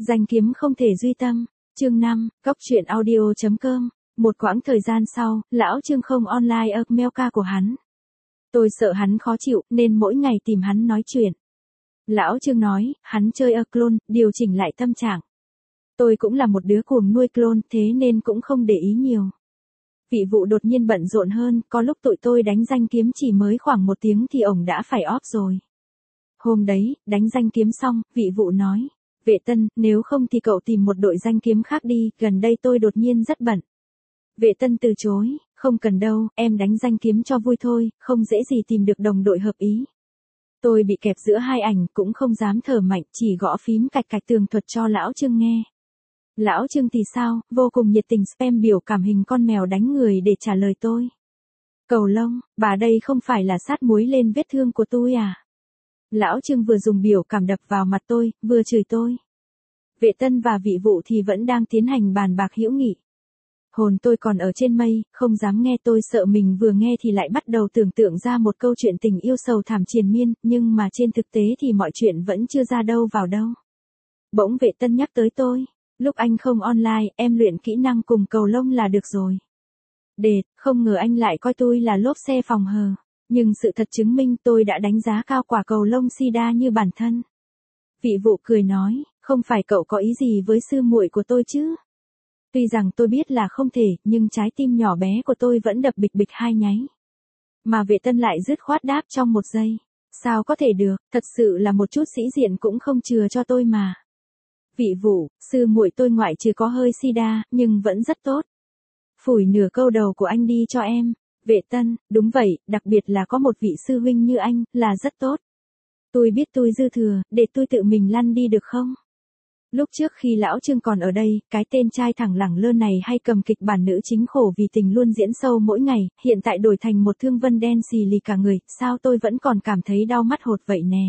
Danh kiếm không thể duy tâm. Chương 5, Cóc truyện audio.com. Một quãng thời gian sau, lão Trương không online email ca của hắn. Tôi sợ hắn khó chịu, nên mỗi ngày tìm hắn nói chuyện. Lão Trương nói, hắn chơi clone, điều chỉnh lại tâm trạng. Tôi cũng là một đứa cuồng nuôi clone, thế nên cũng không để ý nhiều. Vị vụ đột nhiên bận rộn hơn, có lúc tụi tôi đánh danh kiếm chỉ mới khoảng 1 tiếng thì ổng đã phải off rồi. Hôm đấy, đánh danh kiếm xong, vị vụ nói, Vệ Tân, nếu không thì cậu tìm một đội danh kiếm khác đi, gần đây tôi đột nhiên rất bận. Vệ Tân từ chối, không cần đâu, em đánh danh kiếm cho vui thôi, không dễ gì tìm được đồng đội hợp ý. Tôi bị kẹp giữa hai ảnh, cũng không dám thở mạnh, chỉ gõ phím cạch cạch tường thuật cho lão Trương nghe. Lão Trương thì sao, vô cùng nhiệt tình spam biểu cảm hình con mèo đánh người để trả lời tôi. Cầu lông, bà đây không phải là sát muối lên vết thương của tôi à? Lão Trương vừa dùng biểu cảm đập vào mặt tôi, vừa chửi tôi. Vệ Tân và vị vụ thì vẫn đang tiến hành bàn bạc hữu nghị. Hồn tôi còn ở trên mây, không dám nghe, tôi sợ mình vừa nghe thì lại bắt đầu tưởng tượng ra một câu chuyện tình yêu sầu thảm triền miên, nhưng mà trên thực tế thì mọi chuyện vẫn chưa ra đâu vào đâu. Bỗng Vệ Tân nhắc tới tôi, lúc anh không online, em luyện kỹ năng cùng cầu lông là được rồi. Đệt, không ngờ anh lại coi tôi là lốp xe phòng hờ. Nhưng sự thật chứng minh tôi đã đánh giá cao quả cầu lông sida như bản thân. Vị vụ cười nói, không phải cậu có ý gì với sư muội của tôi chứ? Tuy rằng tôi biết là không thể, nhưng trái tim nhỏ bé của tôi vẫn đập bịch bịch hai nháy. Mà Vệ Tân lại dứt khoát đáp trong 1 giây. Sao có thể được, thật sự là một chút sĩ diện cũng không chừa cho tôi mà. Vị vụ, sư muội tôi ngoại trừ có hơi sida, nhưng vẫn rất tốt. Phủi nửa câu đầu của anh đi cho em. Vệ Tân, đúng vậy, đặc biệt là có một vị sư huynh như anh, là rất tốt. Tôi biết tôi dư thừa, để tôi tự mình lăn đi được không? Lúc trước khi lão Trương còn ở đây, cái tên trai thẳng lẳng lơ này hay cầm kịch bản nữ chính khổ vì tình luôn diễn sâu mỗi ngày, hiện tại đổi thành một thương vân đen xì lì cả người, sao tôi vẫn còn cảm thấy đau mắt hột vậy nè.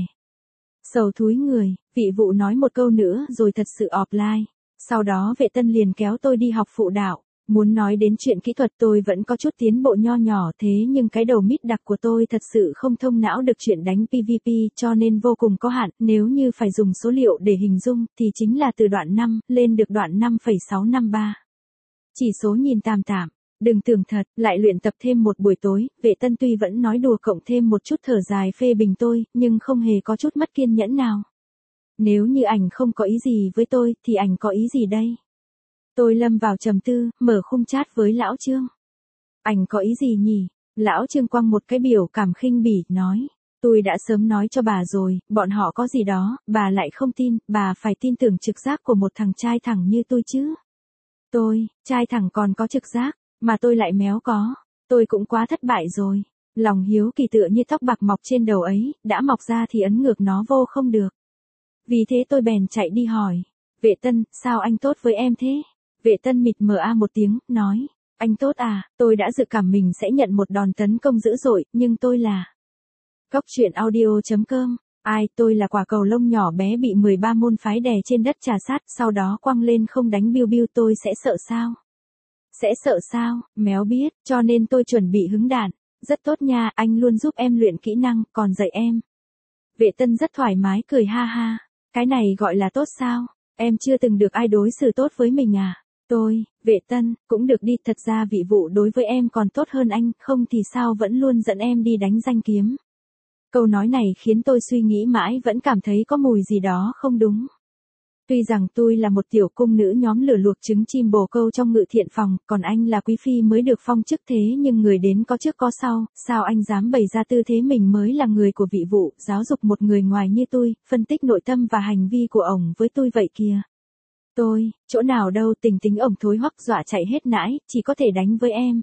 Sầu thúi người, vị vụ nói một câu nữa rồi thật sự offline. Sau đó Vệ Tân liền kéo tôi đi học phụ đạo. Muốn nói đến chuyện kỹ thuật tôi vẫn có chút tiến bộ nho nhỏ thế nhưng cái đầu mít đặc của tôi thật sự không thông não được chuyện đánh PvP cho nên vô cùng có hạn, nếu như phải dùng số liệu để hình dung thì chính là từ đoạn 5 lên được đoạn 5,653. Chỉ số nhìn tạm tạm, đừng tưởng thật, lại luyện tập thêm một buổi tối, Vệ Tân tuy vẫn nói đùa cộng thêm một chút thở dài phê bình tôi, nhưng không hề có chút mất kiên nhẫn nào. Nếu như ảnh không có ý gì với tôi thì ảnh có ý gì đây? Tôi lâm vào trầm tư, mở khung chat với lão Trương. Anh có ý gì nhỉ? Lão Trương quăng một cái biểu cảm khinh bỉ, nói. Tôi đã sớm nói cho bà rồi, bọn họ có gì đó, bà lại không tin, bà phải tin tưởng trực giác của một thằng trai thẳng như tôi chứ. Tôi, trai thẳng còn có trực giác, mà tôi lại méo có. Tôi cũng quá thất bại rồi. Lòng hiếu kỳ tựa như tóc bạc mọc trên đầu ấy, đã mọc ra thì ấn ngược nó vô không được. Vì thế tôi bèn chạy đi hỏi. Vệ Tân, sao anh tốt với em thế? Vệ Tân mịt mờ một tiếng, nói, anh tốt à, tôi đã dự cảm mình sẽ nhận một đòn tấn công dữ dội, nhưng tôi là Cóc truyện audio.com, tôi là quả cầu lông nhỏ bé bị 13 môn phái đè trên đất trà sát, sau đó quăng lên không đánh biu biu, tôi sẽ sợ sao? Sẽ sợ sao, méo biết, cho nên tôi chuẩn bị hứng đạn, rất tốt nha, anh luôn giúp em luyện kỹ năng, còn dạy em. Vệ Tân rất thoải mái cười ha ha, cái này gọi là tốt sao, em chưa từng được ai đối xử tốt với mình à? Tôi, Vệ Tân, cũng được đi, thật ra vị vụ đối với em còn tốt hơn anh, không thì sao vẫn luôn dẫn em đi đánh danh kiếm. Câu nói này khiến tôi suy nghĩ mãi vẫn cảm thấy có mùi gì đó không đúng. Tuy rằng tôi là một tiểu cung nữ nhóm lửa luộc trứng chim bồ câu trong ngự thiện phòng, còn anh là quý phi mới được phong chức thế nhưng người đến có trước có sau, sao anh dám bày ra tư thế mình mới là người của vị vụ, giáo dục một người ngoài như tôi, phân tích nội tâm và hành vi của ổng với tôi vậy kìa. Tôi, chỗ nào đâu, tình tính ổng thối hoắc dọa chạy hết nãi, chỉ có thể đánh với em.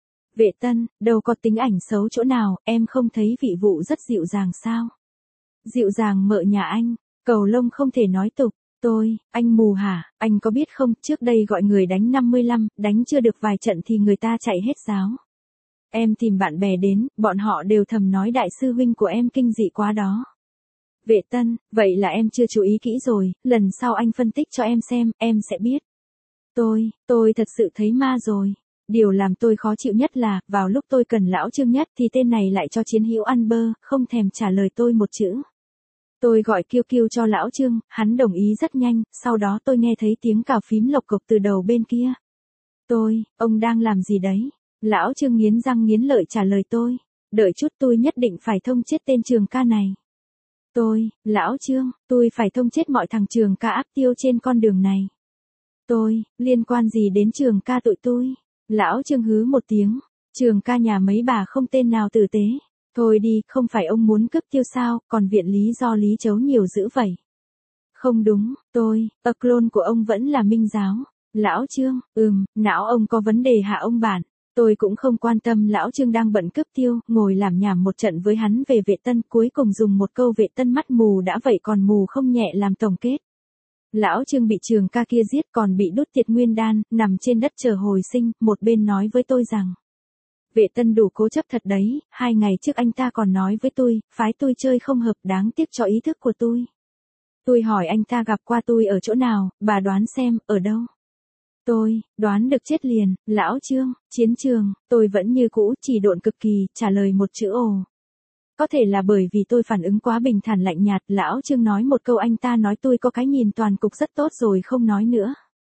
Vệ Tân, đâu có tính ảnh xấu chỗ nào, em không thấy vị vụ rất dịu dàng sao? Dịu dàng mợ nhà anh, cầu lông không thể nói tục. Tôi, anh mù hả, anh có biết không, trước đây gọi người đánh 55, đánh chưa được vài trận thì người ta chạy hết giáo. Em tìm bạn bè đến, bọn họ đều thầm nói đại sư huynh của em kinh dị quá đó. Vệ Tân, vậy là em chưa chú ý kỹ rồi, lần sau anh phân tích cho em sẽ biết. Tôi thật sự thấy ma rồi. Điều làm tôi khó chịu nhất là, vào lúc tôi cần lão Trương nhất thì tên này lại cho chiến hữu ăn bơ, không thèm trả lời tôi một chữ. Tôi gọi kêu kêu cho lão Trương, hắn đồng ý rất nhanh, sau đó tôi nghe thấy tiếng cào phím lộc cộc từ đầu bên kia. Ông đang làm gì đấy? Lão Trương nghiến răng nghiến lợi trả lời tôi. Đợi chút tôi nhất định phải thông chết tên Trường ca này. Lão Trương, tôi phải thông chết mọi thằng Trường ca áp tiêu trên con đường này. Liên quan gì đến Trường ca tụi tôi? Lão Trương hứ một tiếng. Trường ca nhà mấy bà không tên nào tử tế. Thôi đi, không phải ông muốn cướp tiêu sao, còn viện lý do lý chấu nhiều dữ vậy. Không đúng, clone của ông vẫn là Minh giáo. Lão Trương, não ông có vấn đề hả ông bạn? Tôi cũng không quan tâm lão Trương đang bận cướp tiêu, ngồi làm nhảm một trận với hắn về Vệ Tân, cuối cùng dùng một câu Vệ Tân mắt mù đã vậy còn mù không nhẹ làm tổng kết. Lão Trương bị Trường ca kia giết còn bị đốt tiệt nguyên đan, nằm trên đất chờ hồi sinh, một bên nói với tôi rằng. Vệ Tân đủ cố chấp thật đấy, 2 ngày trước anh ta còn nói với tôi, phái tôi chơi không hợp đáng tiếc cho ý thức của tôi. Tôi hỏi anh ta gặp qua tôi ở chỗ nào, bà đoán xem, ở đâu? Tôi đoán được chết liền, lão Trương, chiến trường, tôi vẫn như cũ, chỉ độn cực kỳ, trả lời một chữ ồ. Có thể là bởi vì tôi phản ứng quá bình thản lạnh nhạt, lão Trương nói một câu anh ta nói tôi có cái nhìn toàn cục rất tốt rồi không nói nữa.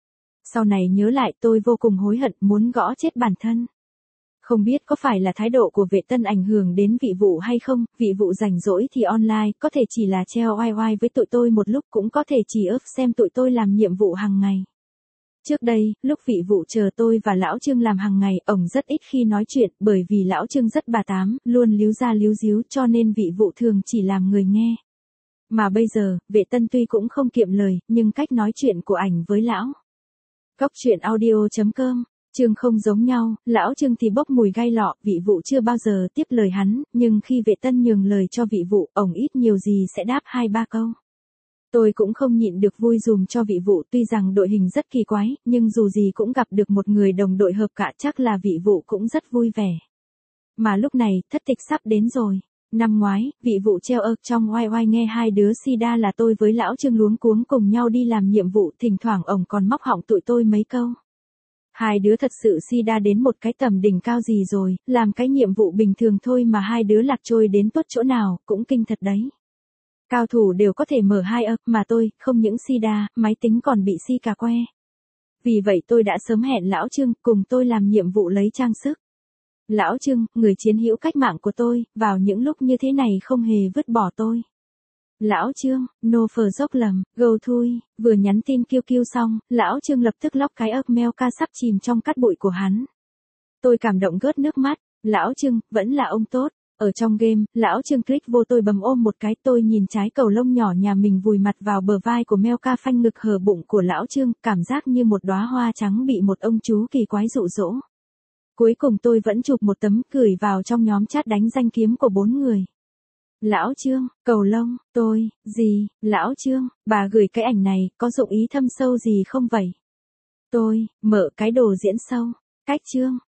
Sau này nhớ lại tôi vô cùng hối hận muốn gõ chết bản thân. Không biết có phải là thái độ của Vệ Tân ảnh hưởng đến vị vụ hay không, vị vụ rảnh rỗi thì online, có thể chỉ là treo oai oai với tụi tôi một lúc cũng có thể chỉ ấp xem tụi tôi làm nhiệm vụ hàng ngày. Trước đây, lúc vị vụ chờ tôi và lão Trương làm hàng ngày, ổng rất ít khi nói chuyện bởi vì lão Trương rất bà tám, luôn líu ra líu díu cho nên vị vụ thường chỉ làm người nghe. Mà bây giờ, Vệ Tân tuy cũng không kiệm lời, nhưng cách nói chuyện của ảnh với lão. Góc truyện audio.com Trương không giống nhau, lão Trương thì bốc mùi gai lọ, vị vụ chưa bao giờ tiếp lời hắn, nhưng khi Vệ Tân nhường lời cho vị vụ, ổng ít nhiều gì sẽ đáp 2-3 câu. Tôi cũng không nhịn được vui dùm cho vị vụ, tuy rằng đội hình rất kỳ quái, nhưng dù gì cũng gặp được một người đồng đội hợp cả, chắc là vị vụ cũng rất vui vẻ. Mà lúc này, thất tịch sắp đến rồi. Năm ngoái, vị vụ treo trong oai oai nghe 2 đứa sida là tôi với lão Trương luống cuống cùng nhau đi làm nhiệm vụ, thỉnh thoảng ổng còn móc họng tụi tôi mấy câu. 2 đứa thật sự sida đến một cái tầm đỉnh cao gì rồi, làm cái nhiệm vụ bình thường thôi mà 2 đứa lạc trôi đến tuốt chỗ nào, cũng kinh thật đấy. Cao thủ đều có thể mở 2 mà tôi, không những sida, máy tính còn bị si cà que. Vì vậy tôi đã sớm hẹn lão Trương cùng tôi làm nhiệm vụ lấy trang sức. Lão Trương, người chiến hữu cách mạng của tôi, vào những lúc như thế này không hề vứt bỏ tôi. Lão Trương, no phờ dốc lầm, go thui, vừa nhắn tin kêu xong, lão Trương lập tức lóc cái mail ca sắp chìm trong cát bụi của hắn. Tôi cảm động gớt nước mắt, lão Trương, vẫn là ông tốt. Ở trong game, lão Trương click vô tôi bấm ôm một cái, tôi nhìn trái cầu lông nhỏ nhà mình vùi mặt vào bờ vai của meo ca phanh ngực hở bụng của lão Trương, cảm giác như một đóa hoa trắng bị một ông chú kỳ quái dụ dỗ. Cuối cùng tôi vẫn chụp một tấm gửi vào trong nhóm chat đánh danh kiếm của 4 người. Lão Trương, cầu lông, lão Trương, bà gửi cái ảnh này, có dụng ý thâm sâu gì không vậy? Mở cái đồ diễn sâu, cách Trương.